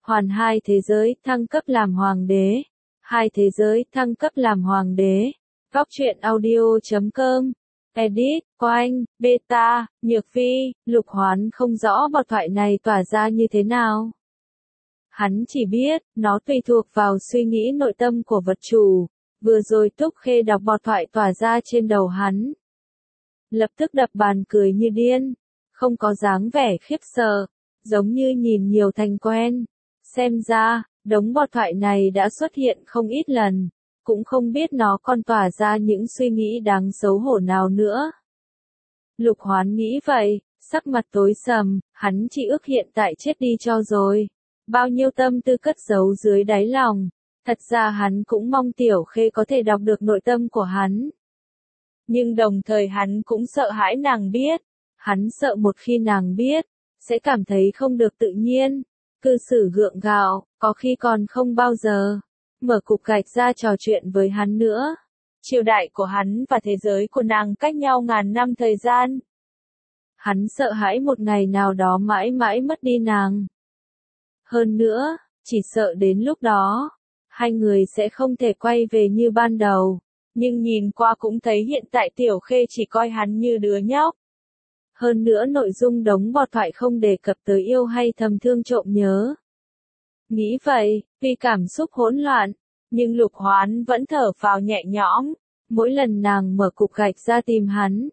Hoàn hai thế giới thăng cấp làm hoàng đế. Hai thế giới thăng cấp làm hoàng đế. Góc truyện audio.com. Edit, Oanh, Beta, Nhược Phi, Lục Hoán không rõ bọt thoại này tỏa ra như thế nào. Hắn chỉ biết, nó tùy thuộc vào suy nghĩ nội tâm của vật chủ. Vừa rồi Túc Khê đọc bọt thoại tỏa ra trên đầu hắn. Lập tức đập bàn cười như điên. Không có dáng vẻ khiếp sợ, giống như nhìn nhiều thành quen. Xem ra, đống bọt thoại này đã xuất hiện không ít lần. Cũng không biết nó còn tỏa ra những suy nghĩ đáng xấu hổ nào nữa. Lục Hoán nghĩ vậy, sắc mặt tối sầm, hắn chỉ ước hiện tại chết đi cho rồi. Bao nhiêu tâm tư cất giấu dưới đáy lòng. Thật ra hắn cũng mong Tiểu Khê có thể đọc được nội tâm của hắn. Nhưng đồng thời hắn cũng sợ hãi nàng biết. Hắn sợ một khi nàng biết, sẽ cảm thấy không được tự nhiên. Cư xử gượng gạo, có khi còn không bao giờ mở cục gạch ra trò chuyện với hắn nữa. Triều đại của hắn và thế giới của nàng cách nhau ngàn năm thời gian. Hắn sợ hãi một ngày nào đó mãi mãi mất đi nàng. Hơn nữa, chỉ sợ đến lúc đó, hai người sẽ không thể quay về như ban đầu. Nhưng nhìn qua cũng thấy hiện tại Tiểu Khê chỉ coi hắn như đứa nhóc. Hơn nữa nội dung đống bọt thoại không đề cập tới yêu hay thầm thương trộm nhớ. Nghĩ vậy, vì cảm xúc hỗn loạn, nhưng Lục Hoán vẫn thở phào nhẹ nhõm. Mỗi lần nàng mở cục gạch ra tìm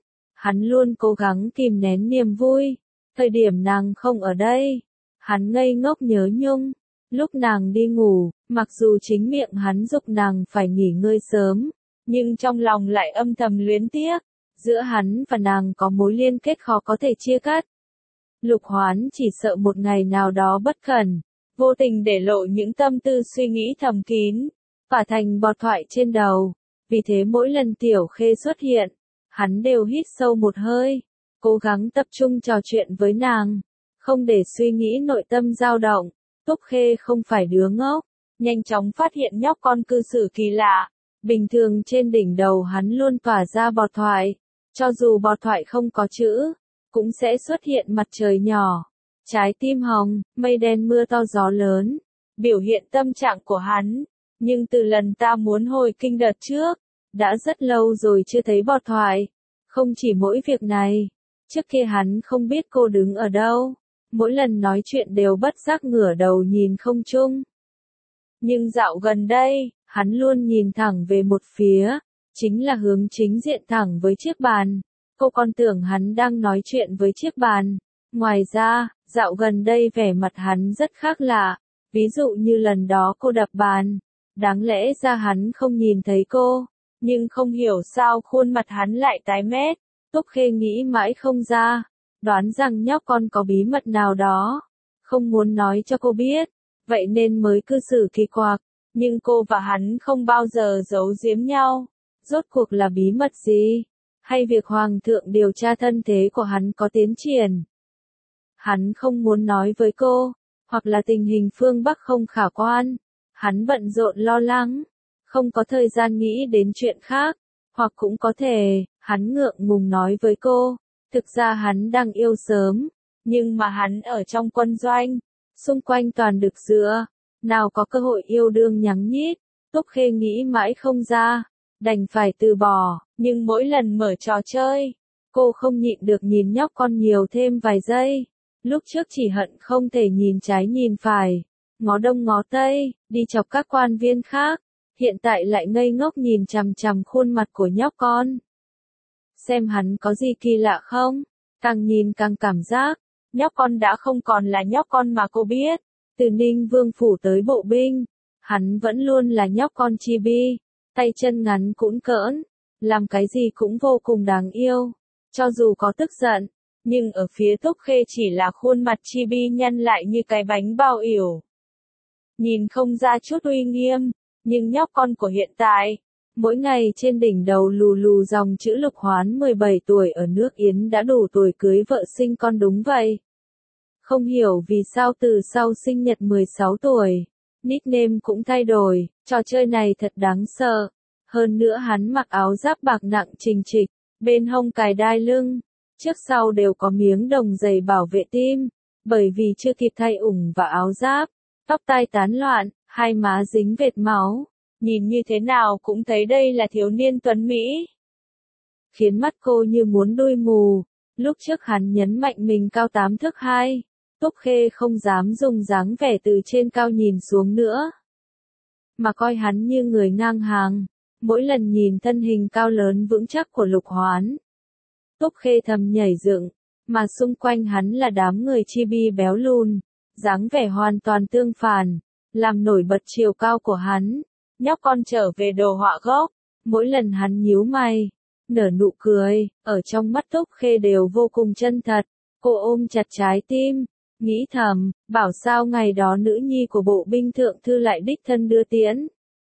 hắn luôn cố gắng kìm nén niềm vui. Thời điểm nàng không ở đây, hắn ngây ngốc nhớ nhung. Lúc nàng đi ngủ, mặc dù chính miệng hắn giục nàng phải nghỉ ngơi sớm, nhưng trong lòng lại âm thầm luyến tiếc. Giữa hắn và nàng có mối liên kết khó có thể chia cắt. Lục Hoán chỉ sợ một ngày nào đó bất cẩn, vô tình để lộ những tâm tư suy nghĩ thầm kín, phả thành bọt thoại trên đầu. Vì thế mỗi lần Tiểu Khê xuất hiện, hắn đều hít sâu một hơi, cố gắng tập trung trò chuyện với nàng, không để suy nghĩ nội tâm dao động. Túc Khê không phải đứa ngốc, nhanh chóng phát hiện nhóc con cư xử kỳ lạ. Bình thường trên đỉnh đầu hắn luôn tỏa ra bọt thoại. Cho dù bọt thoại không có chữ, cũng sẽ xuất hiện mặt trời nhỏ, trái tim hồng, mây đen mưa to gió lớn, biểu hiện tâm trạng của hắn. Nhưng từ lần ta muốn hồi kinh đợt trước, đã rất lâu rồi chưa thấy bọt thoại. Không chỉ mỗi việc này, trước kia hắn không biết cô đứng ở đâu, mỗi lần nói chuyện đều bất giác ngửa đầu nhìn không trung. Nhưng dạo gần đây, hắn luôn nhìn thẳng về một phía. Chính là hướng chính diện thẳng với chiếc bàn. Cô còn tưởng hắn đang nói chuyện với chiếc bàn. Ngoài ra, dạo gần đây vẻ mặt hắn rất khác lạ. Ví dụ như lần đó cô đập bàn. Đáng lẽ ra hắn không nhìn thấy cô. Nhưng không hiểu sao khuôn mặt hắn lại tái mét. Túc Khê nghĩ mãi không ra. Đoán rằng nhóc con có bí mật nào đó. Không muốn nói cho cô biết. Vậy nên mới cư xử kỳ quặc. Nhưng cô và hắn không bao giờ giấu giếm nhau. Rốt cuộc là bí mật gì? Hay việc Hoàng thượng điều tra thân thế của hắn có tiến triển? Hắn không muốn nói với cô, hoặc là tình hình phương Bắc không khả quan. Hắn bận rộn lo lắng, không có thời gian nghĩ đến chuyện khác. Hoặc cũng có thể, hắn ngượng ngùng nói với cô, thực ra hắn đang yêu sớm, nhưng mà hắn ở trong quân doanh, xung quanh toàn đực dựa, nào có cơ hội yêu đương nhắng nhít. Túc Khê nghĩ mãi không ra. Đành phải từ bỏ, nhưng mỗi lần mở trò chơi, cô không nhịn được nhìn nhóc con nhiều thêm vài giây. Lúc trước chỉ hận không thể nhìn trái nhìn phải, ngó đông ngó tây, đi chọc các quan viên khác. Hiện tại lại ngây ngốc nhìn chằm chằm khuôn mặt của nhóc con. Xem hắn có gì kỳ lạ không? Càng nhìn càng cảm giác, nhóc con đã không còn là nhóc con mà cô biết. Từ Ninh Vương phủ tới bộ binh, hắn vẫn luôn là nhóc con chibi. Tay chân ngắn cũn cỡn, làm cái gì cũng vô cùng đáng yêu. Cho dù có tức giận, nhưng ở phía Túc Khê chỉ là khuôn mặt chibi nhăn lại như cái bánh bao ỉu. Nhìn không ra chút uy nghiêm, nhưng nhóc con của hiện tại, mỗi ngày trên đỉnh đầu lù lù dòng chữ Lục Hoán 17 tuổi ở nước Yến đã đủ tuổi cưới vợ sinh con đúng vậy. Không hiểu vì sao từ sau sinh nhật 16 tuổi. Nickname cũng thay đổi, trò chơi này thật đáng sợ. Hơn nữa hắn mặc áo giáp bạc nặng trình trịch, bên hông cài đai lưng, trước sau đều có miếng đồng dày bảo vệ tim, bởi vì chưa kịp thay ủng và áo giáp, tóc tai tán loạn, hai má dính vệt máu, nhìn như thế nào cũng thấy đây là thiếu niên tuấn Mỹ. Khiến mắt cô như muốn đuôi mù, lúc trước hắn nhấn mạnh mình cao 8 thước 2, Túc Khê không dám dùng dáng vẻ từ trên cao nhìn xuống nữa, mà coi hắn như người ngang hàng, mỗi lần nhìn thân hình cao lớn vững chắc của Lục Hoán. Túc Khê thầm nhảy dựng, mà xung quanh hắn là đám người chibi béo lùn, dáng vẻ hoàn toàn tương phản, làm nổi bật chiều cao của hắn. Nhóc con trở về đồ họa gốc, mỗi lần hắn nhíu mày, nở nụ cười, ở trong mắt Túc Khê đều vô cùng chân thật. Cô ôm chặt trái tim, nghĩ thầm, bảo sao ngày đó nữ nhi của bộ binh thượng thư lại đích thân đưa tiễn.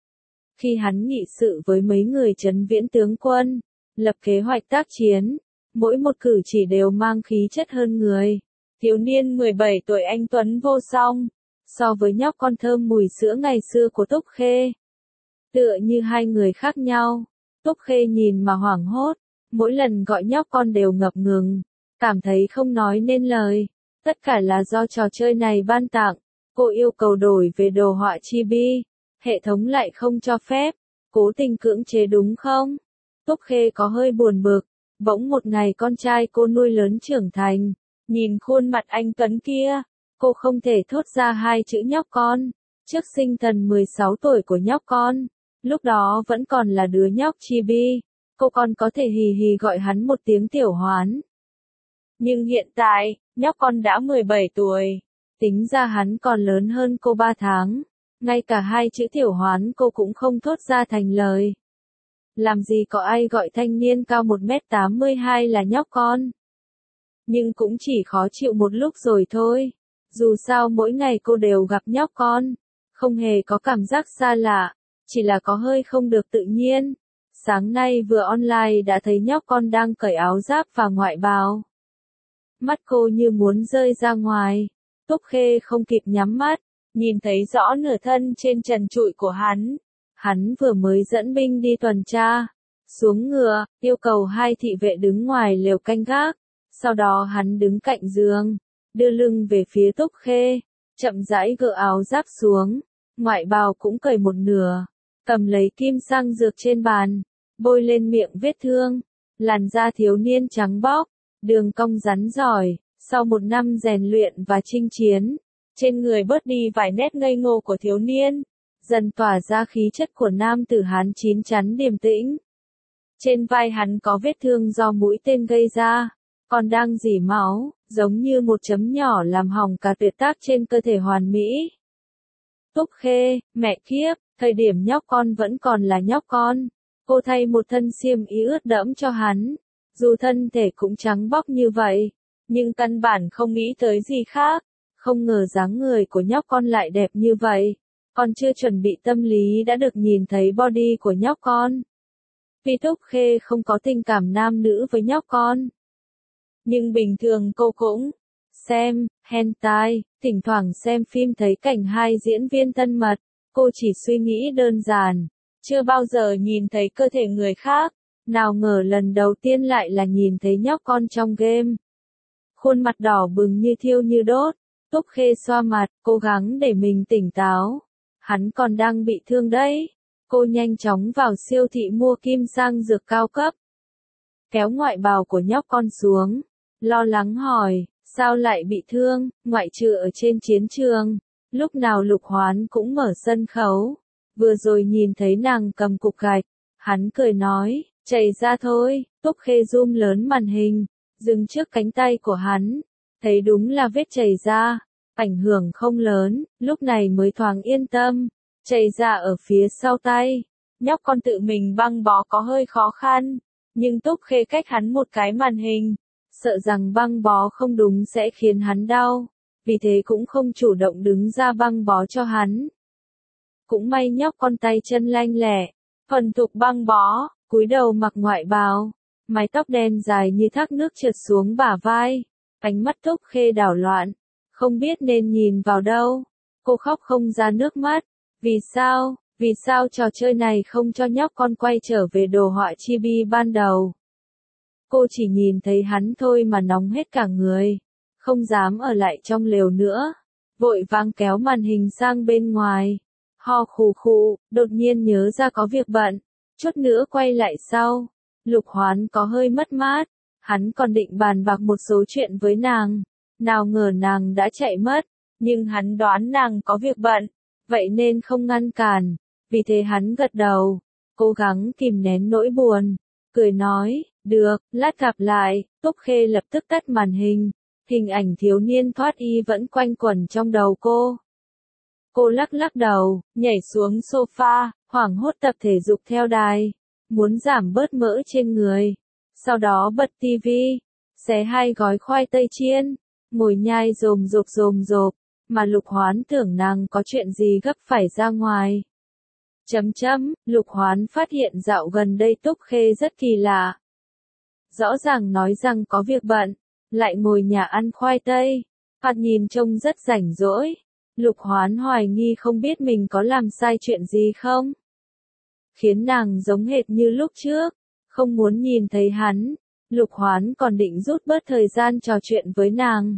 Khi hắn nghị sự với mấy người Trấn Viễn tướng quân, lập kế hoạch tác chiến, mỗi một cử chỉ đều mang khí chất hơn người. Thiếu niên 17 tuổi anh tuấn vô song, so với nhóc con thơm mùi sữa ngày xưa của Túc Khê, tựa như hai người khác nhau. Túc Khê nhìn mà hoảng hốt, mỗi lần gọi nhóc con đều ngập ngừng, cảm thấy không nói nên lời. Tất cả là do trò chơi này ban tặng, cô yêu cầu đổi về đồ họa chibi, hệ thống lại không cho phép, cố tình cưỡng chế đúng không? Túc Khê có hơi buồn bực, bỗng một ngày con trai cô nuôi lớn trưởng thành, nhìn khuôn mặt anh tuấn kia, cô không thể thốt ra hai chữ nhóc con. Trước sinh thần 16 tuổi của nhóc con, lúc đó vẫn còn là đứa nhóc chibi, cô còn có thể hì hì gọi hắn một tiếng Tiểu Hoán. Nhưng hiện tại, nhóc con đã 17 tuổi, tính ra hắn còn lớn hơn cô 3 tháng, ngay cả hai chữ Tiểu Hoán cô cũng không thốt ra thành lời. Làm gì có ai gọi thanh niên cao 1m82 là nhóc con. Nhưng cũng chỉ khó chịu một lúc rồi thôi, dù sao mỗi ngày cô đều gặp nhóc con, không hề có cảm giác xa lạ, chỉ là có hơi không được tự nhiên. Sáng nay vừa online đã thấy nhóc con đang cởi áo giáp và ngoại bào. Mắt cô như muốn rơi ra ngoài, Túc Khê không kịp nhắm mắt, nhìn thấy rõ nửa thân trên trần trụi của hắn. Hắn vừa mới dẫn binh đi tuần tra, xuống ngựa, yêu cầu hai thị vệ đứng ngoài lều canh gác, sau đó hắn đứng cạnh giường, đưa lưng về phía Túc Khê, chậm rãi gỡ áo giáp xuống, ngoại bào cũng cởi một nửa, cầm lấy kim xăng dược trên bàn, bôi lên miệng vết thương, làn da thiếu niên trắng bóc, đường cong rắn giỏi, sau một năm rèn luyện và chinh chiến, trên người bớt đi vài nét ngây ngô của thiếu niên, dần tỏa ra khí chất của nam tử Hán chín chắn điềm tĩnh. Trên vai hắn có vết thương do mũi tên gây ra, còn đang rỉ máu, giống như một chấm nhỏ làm hỏng cả tuyệt tác trên cơ thể hoàn mỹ. Túc Khê, mẹ kiếp, thời điểm nhóc con vẫn còn là nhóc con, cô thay một thân xiêm y ướt đẫm cho hắn, dù thân thể cũng trắng bóc như vậy, nhưng căn bản không nghĩ tới gì khác, không ngờ dáng người của nhóc con lại đẹp như vậy, còn chưa chuẩn bị tâm lý đã được nhìn thấy body của nhóc con. Vì Túc Khê không có tình cảm nam nữ với nhóc con, nhưng bình thường cô cũng xem hentai, thỉnh thoảng xem phim thấy cảnh hai diễn viên thân mật, cô chỉ suy nghĩ đơn giản, chưa bao giờ nhìn thấy cơ thể người khác, nào ngờ lần đầu tiên lại là nhìn thấy nhóc con trong game. Khuôn mặt đỏ bừng như thiêu như đốt, Túc Khê xoa mặt, cố gắng để mình tỉnh táo. Hắn còn đang bị thương đấy. Cô nhanh chóng vào siêu thị mua kim sang dược cao cấp. Kéo ngoại bào của nhóc con xuống, lo lắng hỏi, sao lại bị thương, ngoại trừ ở trên chiến trường, lúc nào Lục Hoán cũng mở sân khấu. Vừa rồi nhìn thấy nàng cầm cục gạch, hắn cười nói, chảy ra thôi. Túc Khê zoom lớn màn hình, dừng trước cánh tay của hắn, thấy đúng là vết chảy ra, ảnh hưởng không lớn, lúc này mới thoáng yên tâm. Chảy ra ở phía sau tay, nhóc con tự mình băng bó có hơi khó khăn, nhưng Túc Khê cách hắn một cái màn hình, sợ rằng băng bó không đúng sẽ khiến hắn đau, vì thế cũng không chủ động đứng ra băng bó cho hắn. Cũng may nhóc con tay chân lanh lẹ, thuần thục băng bó, cúi đầu mặc ngoại bào, mái tóc đen dài như thác nước trượt xuống bả vai, ánh mắt Túc Khê đảo loạn, không biết nên nhìn vào đâu, cô khóc không ra nước mắt. Vì sao trò chơi này không cho nhóc con quay trở về đồ họa chibi ban đầu? Cô chỉ nhìn thấy hắn thôi mà nóng hết cả người, không dám ở lại trong lều nữa. vội vàng kéo màn hình sang bên ngoài. Ho khù khụ, đột nhiên nhớ ra có việc bận, chút nữa quay lại sau. Lục Hoán có hơi mất mát, hắn còn định bàn bạc một số chuyện với nàng, nào ngờ nàng đã chạy mất, nhưng hắn đoán nàng có việc bận, vậy nên không ngăn cản, vì thế hắn gật đầu, cố gắng kìm nén nỗi buồn, cười nói, được, lát gặp lại. Túc Khê lập tức tắt màn hình, hình ảnh thiếu niên thoát y vẫn quanh quẩn trong đầu cô. Cô lắc lắc đầu, nhảy xuống sofa, hoảng hốt tập thể dục theo đài, muốn giảm bớt mỡ trên người. Sau đó bật tivi, xé 2 gói khoai tây chiên, ngồi nhai rồm rộp, mà Lục Hoán tưởng nàng có chuyện gì gấp phải ra ngoài. Lục Hoán phát hiện dạo gần đây Túc Khê rất kỳ lạ. Rõ ràng nói rằng có việc bận, lại ngồi nhà ăn khoai tây, thoạt nhìn trông rất rảnh rỗi. Lục Hoán hoài nghi không biết mình có làm sai chuyện gì không, khiến nàng giống hệt như lúc trước, không muốn nhìn thấy hắn. Lục Hoán còn định rút bớt thời gian trò chuyện với nàng.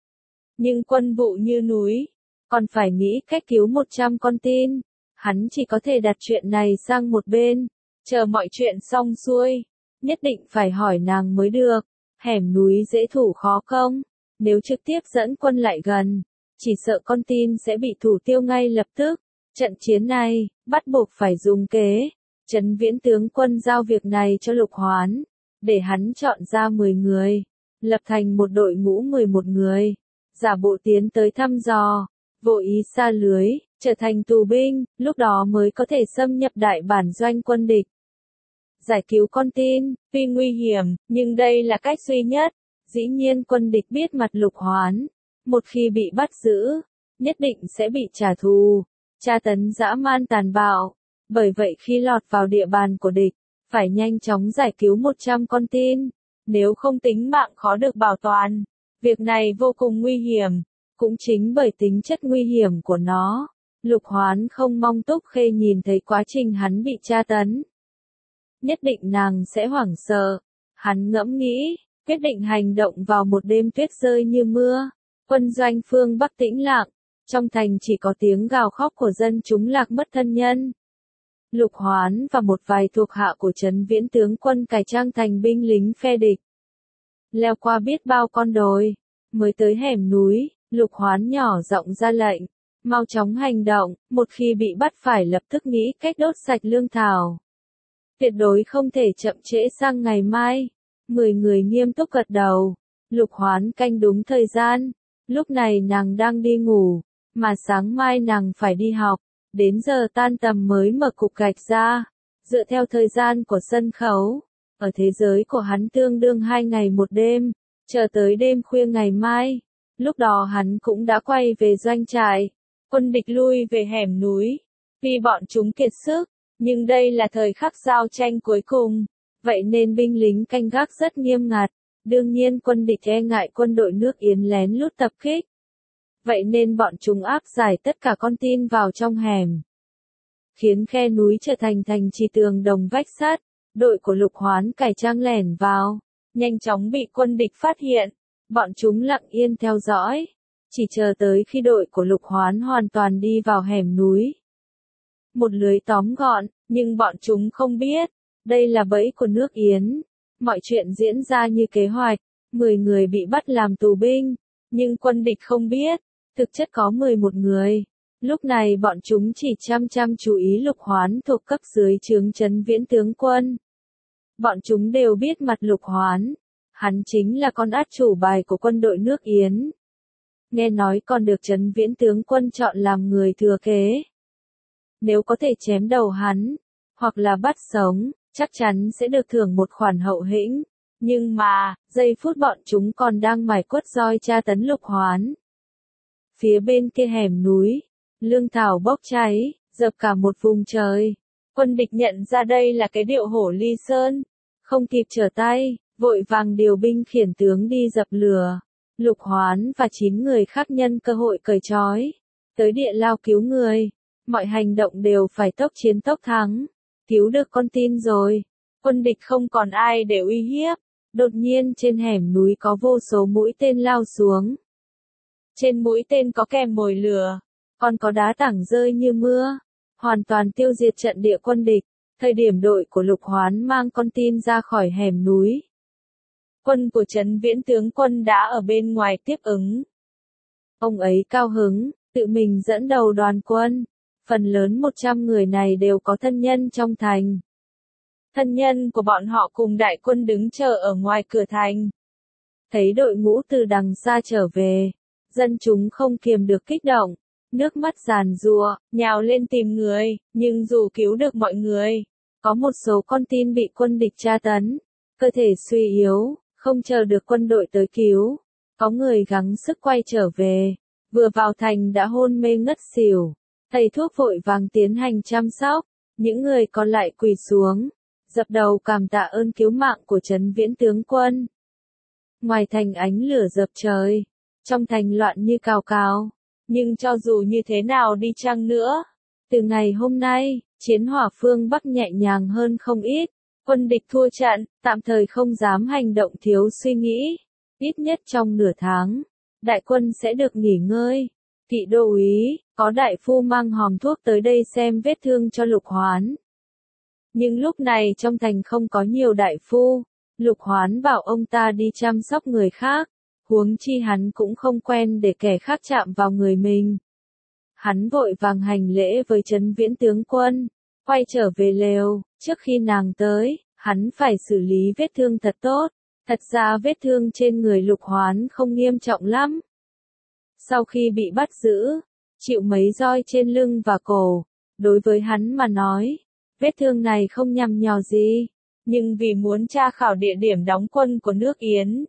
Nhưng quân vụ như núi, còn phải nghĩ cách cứu 100 con tin. Hắn chỉ có thể đặt chuyện này sang một bên, chờ mọi chuyện xong xuôi, nhất định phải hỏi nàng mới được. Hẻm núi dễ thủ khó công, nếu trực tiếp dẫn quân lại gần, chỉ sợ con tin sẽ bị thủ tiêu ngay lập tức. Trận chiến này, bắt buộc phải dùng kế. Trấn Viễn tướng quân giao việc này cho Lục Hoán, để hắn chọn ra 10 người, lập thành một đội ngũ 11 người, giả bộ tiến tới thăm dò, vô ý sa lưới, trở thành tù binh, lúc đó mới có thể xâm nhập đại bản doanh quân địch. Giải cứu con tin, tuy nguy hiểm, nhưng đây là cách duy nhất. Dĩ nhiên quân địch biết mặt Lục Hoán, một khi bị bắt giữ, nhất định sẽ bị trả thù, tra tấn dã man tàn bạo. Bởi vậy khi lọt vào địa bàn của địch, phải nhanh chóng giải cứu 100 con tin, nếu không tính mạng khó được bảo toàn. Việc này vô cùng nguy hiểm, cũng chính bởi tính chất nguy hiểm của nó, Lục Hoán không mong Túc Khê nhìn thấy quá trình hắn bị tra tấn. Nhất định nàng sẽ hoảng sợ. Hắn ngẫm nghĩ, quyết định hành động vào một đêm tuyết rơi như mưa. Quân doanh phương Bắc tĩnh lặng, trong thành chỉ có tiếng gào khóc của dân chúng lạc mất thân nhân. Lục Hoán và một vài thuộc hạ của Trấn Viễn tướng quân cải trang thành binh lính phe địch, leo qua biết bao con đồi, mới tới hẻm núi. Lục Hoán nhỏ giọng ra lệnh, mau chóng hành động, một khi bị bắt phải lập tức nghĩ cách đốt sạch lương thảo. Tuyệt đối không thể chậm trễ sang ngày mai. 10 người nghiêm túc gật đầu. Lục Hoán canh đúng thời gian. Lúc này nàng đang đi ngủ, mà sáng mai nàng phải đi học. Đến giờ tan tầm mới mở cục gạch ra. Dựa theo thời gian của sân khấu, ở thế giới của hắn tương đương 2 ngày 1 đêm, chờ tới đêm khuya ngày mai. Lúc đó hắn cũng đã quay về doanh trại. Quân địch lui về hẻm núi, vì bọn chúng kiệt sức, nhưng đây là thời khắc giao tranh cuối cùng, vậy nên binh lính canh gác rất nghiêm ngặt. Đương nhiên quân địch e ngại quân đội nước Yến lén lút tập kích, vậy nên bọn chúng áp giải tất cả con tin vào trong hẻm, khiến khe núi trở thành thành trì tường đồng vách sắt. Đội của Lục Hoán cải trang lẻn vào, nhanh chóng bị quân địch phát hiện. Bọn chúng lặng yên theo dõi, chỉ chờ tới khi đội của Lục Hoán hoàn toàn đi vào hẻm núi. Một lưới tóm gọn, nhưng bọn chúng không biết, đây là bẫy của nước Yến. Mọi chuyện diễn ra như kế hoạch, 10 người bị bắt làm tù binh, nhưng quân địch không biết, thực chất có 11 người. Lúc này bọn chúng chỉ chăm chú ý Lục Hoán thuộc cấp dưới trướng Trấn Viễn tướng quân. Bọn chúng đều biết mặt Lục Hoán, hắn chính là con át chủ bài của quân đội nước Yến. Nghe nói còn được Trấn Viễn tướng quân chọn làm người thừa kế. Nếu có thể chém đầu hắn, hoặc là bắt sống, chắc chắn sẽ được thưởng một khoản hậu hĩnh. Nhưng mà, giây phút bọn chúng còn đang mải quất roi tra tấn Lục Hoán. Phía bên kia hẻm núi, lương thảo bốc cháy, dập cả một vùng trời. Quân địch nhận ra đây là cái điệu hổ ly sơn, không kịp trở tay, vội vàng điều binh khiển tướng đi dập lửa. Lục Hoán và 9 người khác nhân cơ hội cởi trói, tới địa lao cứu người. Mọi hành động đều phải tốc chiến tốc thắng. Cứu được con tin rồi, quân địch không còn ai để uy hiếp. Đột nhiên trên hẻm núi có vô số mũi tên lao xuống. Trên mũi tên có kèm mồi lửa, còn có đá tảng rơi như mưa, hoàn toàn tiêu diệt trận địa quân địch. Thời điểm đội của Lục Hoán mang con tin ra khỏi hẻm núi, quân của Trấn Viễn tướng quân đã ở bên ngoài tiếp ứng. Ông ấy cao hứng, tự mình dẫn đầu đoàn quân. Phần lớn 100 người này đều có thân nhân trong thành. Thân nhân của bọn họ cùng đại quân đứng chờ ở ngoài cửa thành. Thấy đội ngũ từ đằng xa trở về, dân chúng không kiềm được kích động, nước mắt giàn giụa, nhào lên tìm người, nhưng dù cứu được mọi người, có một số con tin bị quân địch tra tấn, cơ thể suy yếu, không chờ được quân đội tới cứu. Có người gắng sức quay trở về, vừa vào thành đã hôn mê ngất xỉu. Thầy thuốc vội vàng tiến hành chăm sóc, những người còn lại quỳ xuống, dập đầu cảm tạ ơn cứu mạng của Trấn Viễn tướng quân. Ngoài thành ánh lửa dập trời, trong thành loạn như cào cào, nhưng cho dù như thế nào đi chăng nữa, từ ngày hôm nay, chiến hỏa phương Bắc nhẹ nhàng hơn không ít, quân địch thua trận, tạm thời không dám hành động thiếu suy nghĩ, ít nhất trong nửa tháng, đại quân sẽ được nghỉ ngơi. Kỵ đô úy, có đại phu mang hòm thuốc tới đây xem vết thương cho Lục Hoán. Nhưng lúc này trong thành không có nhiều đại phu, Lục Hoán bảo ông ta đi chăm sóc người khác, huống chi hắn cũng không quen để kẻ khác chạm vào người mình. Hắn vội vàng hành lễ với Trấn Viễn tướng quân, quay trở về lều, trước khi nàng tới, hắn phải xử lý vết thương thật tốt. Thật ra vết thương trên người Lục Hoán không nghiêm trọng lắm. Sau khi bị bắt giữ, chịu mấy roi trên lưng và cổ, đối với hắn mà nói, vết thương này không nhằm nhò gì, nhưng vì muốn tra khảo địa điểm đóng quân của nước Yến,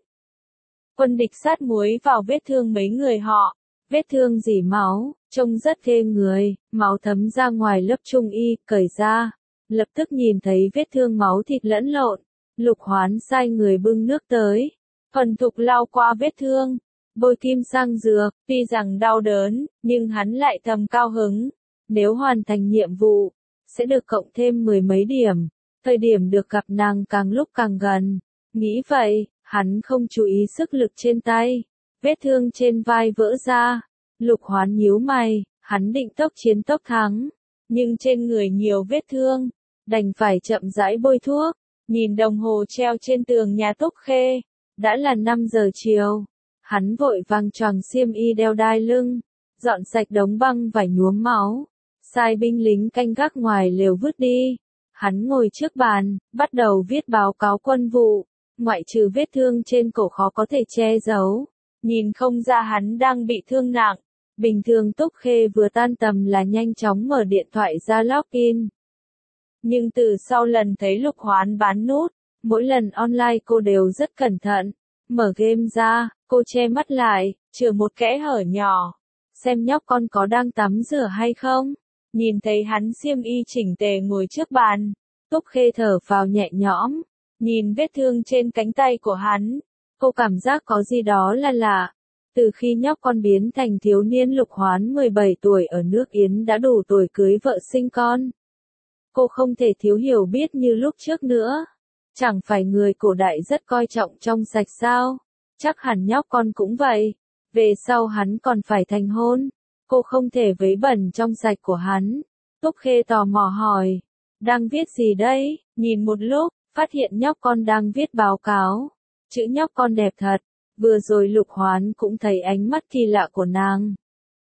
quân địch sát muối vào vết thương mấy người họ, vết thương rỉ máu, trông rất ghê người, máu thấm ra ngoài lớp trung y, cởi ra, lập tức nhìn thấy vết thương máu thịt lẫn lộn. Lục Hoán sai người bưng nước tới, thuần thục lau qua vết thương, bôi kim sang dược, tuy rằng đau đớn, nhưng hắn lại thầm cao hứng. Nếu hoàn thành nhiệm vụ, sẽ được cộng thêm 10 mấy điểm, thời điểm được gặp nàng càng lúc càng gần. Nghĩ vậy, hắn không chú ý sức lực trên tay, vết thương trên vai vỡ ra. Lục Hoán nhíu mày, hắn định tốc chiến tốc thắng, nhưng trên người nhiều vết thương, đành phải chậm rãi bôi thuốc. Nhìn đồng hồ treo trên tường nhà Túc Khê, đã là 5 giờ chiều. Hắn vội vàng choàng xiêm y đeo đai lưng, dọn sạch đống băng vải nhuốm máu, sai binh lính canh gác ngoài lều vứt đi. Hắn ngồi trước bàn, bắt đầu viết báo cáo quân vụ, ngoại trừ vết thương trên cổ khó có thể che giấu. Nhìn không ra hắn đang bị thương nặng. Bình thường Túc Khê vừa tan tầm là nhanh chóng mở điện thoại ra login. Nhưng từ sau lần thấy Lục Hoán bán nút, mỗi lần online cô đều rất cẩn thận. Mở game ra, cô che mắt lại, chừa một kẽ hở nhỏ. Xem nhóc con có đang tắm rửa hay không. Nhìn thấy hắn xiêm y chỉnh tề ngồi trước bàn. Túc Khê thở phào nhẹ nhõm. Nhìn vết thương trên cánh tay của hắn. Cô cảm giác có gì đó là lạ. Từ khi nhóc con biến thành thiếu niên Lục Hoán 17 tuổi ở nước Yến đã đủ tuổi cưới vợ sinh con. Cô không thể thiếu hiểu biết như lúc trước nữa. Chẳng phải người cổ đại rất coi trọng trong sạch sao? Chắc hẳn nhóc con cũng vậy. Về sau hắn còn phải thành hôn. Cô không thể vấy bẩn trong sạch của hắn. Túc Khê tò mò hỏi. Đang viết gì đây? Nhìn một lúc, phát hiện nhóc con đang viết báo cáo. Chữ nhóc con đẹp thật. Vừa rồi Lục Hoán cũng thấy ánh mắt kỳ lạ của nàng.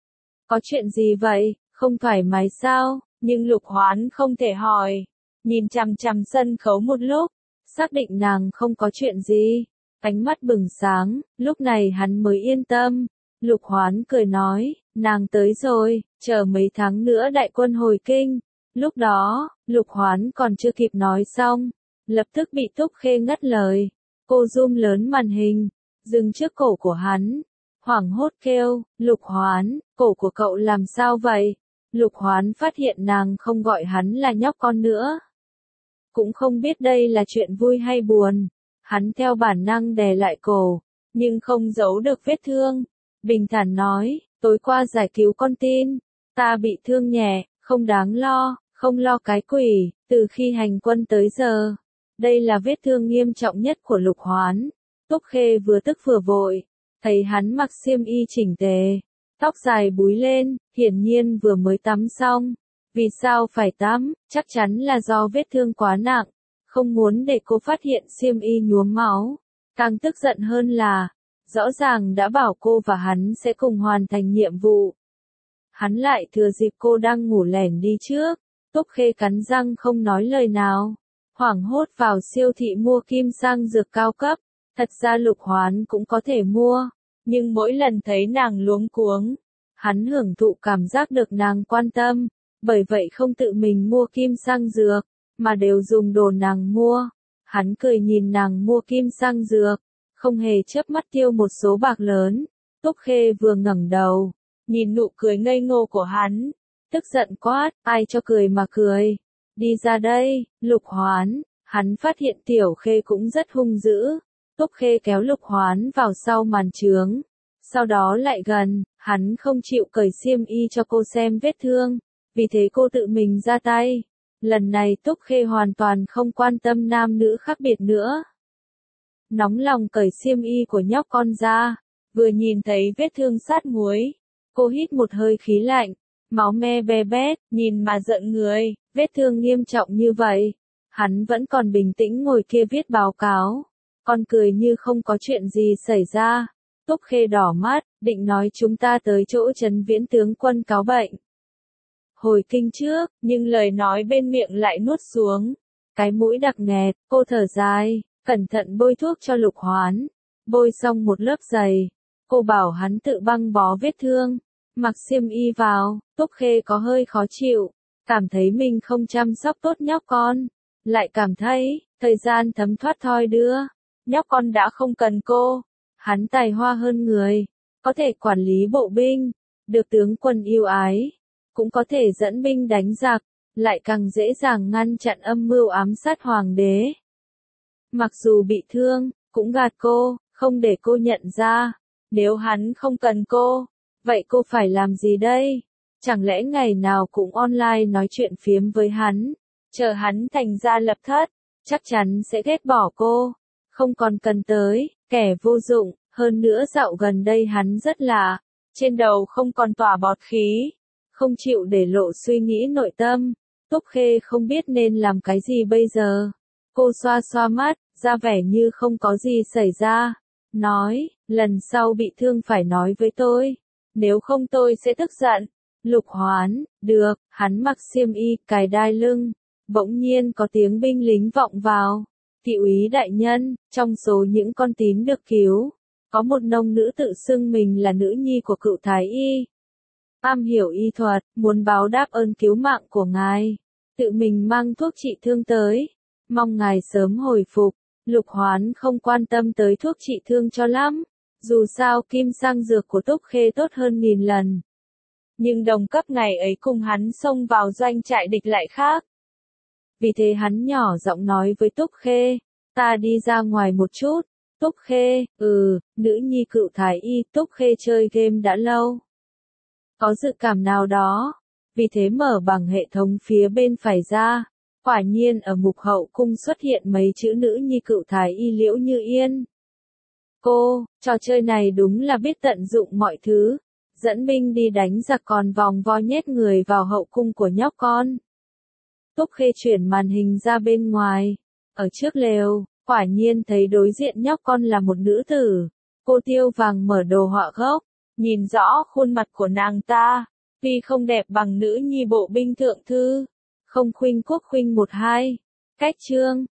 Có chuyện gì vậy? Không thoải mái sao? Nhưng Lục Hoán không thể hỏi. Nhìn chằm chằm sân khấu một lúc, xác định nàng không có chuyện gì. Ánh mắt bừng sáng, lúc này hắn mới yên tâm. Lục Hoán cười nói, nàng tới rồi, chờ mấy tháng nữa đại quân hồi kinh. Lúc đó, Lục Hoán còn chưa kịp nói xong, lập tức bị Túc Khê ngắt lời. Cô zoom lớn màn hình, dừng trước cổ của hắn, hoảng hốt kêu, Lục Hoán, cổ của cậu làm sao vậy? Lục Hoán phát hiện nàng không gọi hắn là nhóc con nữa. Cũng không biết đây là chuyện vui hay buồn. Hắn theo bản năng đè lại cổ, nhưng không giấu được vết thương. Bình thản nói, tối qua giải cứu con tin, ta bị thương nhẹ, không đáng lo, không lo cái quỷ, từ khi hành quân tới giờ. Đây là vết thương nghiêm trọng nhất của Lục Hoán. Túc Khê vừa tức vừa vội. thấy hắn mặc xiêm y chỉnh tề, tóc dài búi lên, hiển nhiên vừa mới tắm xong. Vì sao phải tắm? Chắc chắn là do vết thương quá nặng, không muốn để cô phát hiện xiêm y nhuốm máu. Càng tức giận hơn là, rõ ràng đã bảo cô và hắn sẽ cùng hoàn thành nhiệm vụ. Hắn lại thừa dịp cô đang ngủ lẻn đi trước. Túc Khê cắn răng không nói lời nào, hoảng hốt vào siêu thị mua kim sang dược cao cấp. Thật ra Lục Hoán cũng có thể mua, nhưng mỗi lần thấy nàng luống cuống, hắn hưởng thụ cảm giác được nàng quan tâm, bởi vậy không tự mình mua kim sang dược, mà đều dùng đồ nàng mua. Hắn cười nhìn nàng mua kim sang dược, không hề chớp mắt tiêu một số bạc lớn. Túc Khê vừa ngẩng đầu, nhìn nụ cười ngây ngô của hắn, tức giận quát, ai cho cười mà cười, đi ra đây, Lục Hoán. Hắn phát hiện Tiểu Khê cũng rất hung dữ. Túc Khê kéo Lục Hoán vào sau màn trướng, sau đó lại gần, hắn không chịu cởi xiêm y cho cô xem vết thương, vì thế cô tự mình ra tay. Lần này Túc Khê hoàn toàn không quan tâm nam nữ khác biệt nữa. Nóng lòng cởi xiêm y của nhóc con ra, vừa nhìn thấy vết thương sát muối, cô hít một hơi khí lạnh, máu me be bét, nhìn mà giận người, vết thương nghiêm trọng như vậy. Hắn vẫn còn bình tĩnh ngồi kia viết báo cáo, còn cười như không có chuyện gì xảy ra. Túc Khê đỏ mắt, định nói chúng ta tới chỗ Trấn Viễn tướng quân cáo bệnh. Hồi kinh trước, nhưng lời nói bên miệng lại nuốt xuống. Cái mũi đặc nghẹt, cô thở dài, cẩn thận bôi thuốc cho Lục Hoán. Bôi xong một lớp dày, cô bảo hắn tự băng bó vết thương, mặc xiêm y vào. Túc Khê có hơi khó chịu, cảm thấy mình không chăm sóc tốt nhóc con, lại cảm thấy thời gian thấm thoát thoi đưa, nhóc con đã không cần cô. Hắn tài hoa hơn người, có thể quản lý bộ binh, được tướng quân yêu ái, cũng có thể dẫn binh đánh giặc, lại càng dễ dàng ngăn chặn âm mưu ám sát hoàng đế. Mặc dù bị thương, cũng gạt cô, không để cô nhận ra. Nếu hắn không cần cô, vậy cô phải làm gì đây? Chẳng lẽ ngày nào cũng online nói chuyện phiếm với hắn, chờ hắn thành gia lập thất, chắc chắn sẽ ghét bỏ cô, không còn cần tới, kẻ vô dụng. Hơn nữa dạo gần đây hắn rất lạ, trên đầu không còn tỏa bọt khí, không chịu để lộ suy nghĩ nội tâm. Túc Khê không biết nên làm cái gì bây giờ. Cô xoa xoa mắt, ra vẻ như không có gì xảy ra, nói, lần sau bị thương phải nói với tôi, nếu không tôi sẽ tức giận. Lục Hoán, được. Hắn mặc xiêm y, cài đai lưng, bỗng nhiên có tiếng binh lính vọng vào. Thị úy đại nhân, trong số những con tín được cứu, có một nông nữ tự xưng mình là nữ nhi của cựu thái y, am hiểu y thuật, muốn báo đáp ơn cứu mạng của ngài, tự mình mang thuốc trị thương tới, mong ngài sớm hồi phục. Lục Hoán không quan tâm tới thuốc trị thương cho lắm, dù sao kim sang dược của Túc Khê tốt hơn nghìn lần. Nhưng đồng cấp ngày ấy cùng hắn xông vào doanh trại địch lại khác. Vì thế hắn nhỏ giọng nói với Túc Khê, ta đi ra ngoài một chút. Túc Khê, nữ nhi cựu thái y. Túc Khê chơi game đã lâu, có dự cảm nào đó, vì thế mở bằng hệ thống phía bên phải ra. Quả nhiên ở mục hậu cung xuất hiện mấy chữ nữ nhi cựu thái y Liễu Như Yên. Cô, trò chơi này đúng là biết tận dụng mọi thứ, dẫn binh đi đánh giặc còn vòng vo nhét người vào hậu cung của nhóc con. Túc Khê chuyển màn hình ra bên ngoài, ở trước lều, quả nhiên thấy đối diện nhóc con là một nữ tử. Cô Tiêu Vàng mở đồ họa gốc, nhìn rõ khuôn mặt của nàng ta, tuy không đẹp bằng nữ nhi bộ binh thượng thư, không khuynh quốc khuynh một hai. Cách chương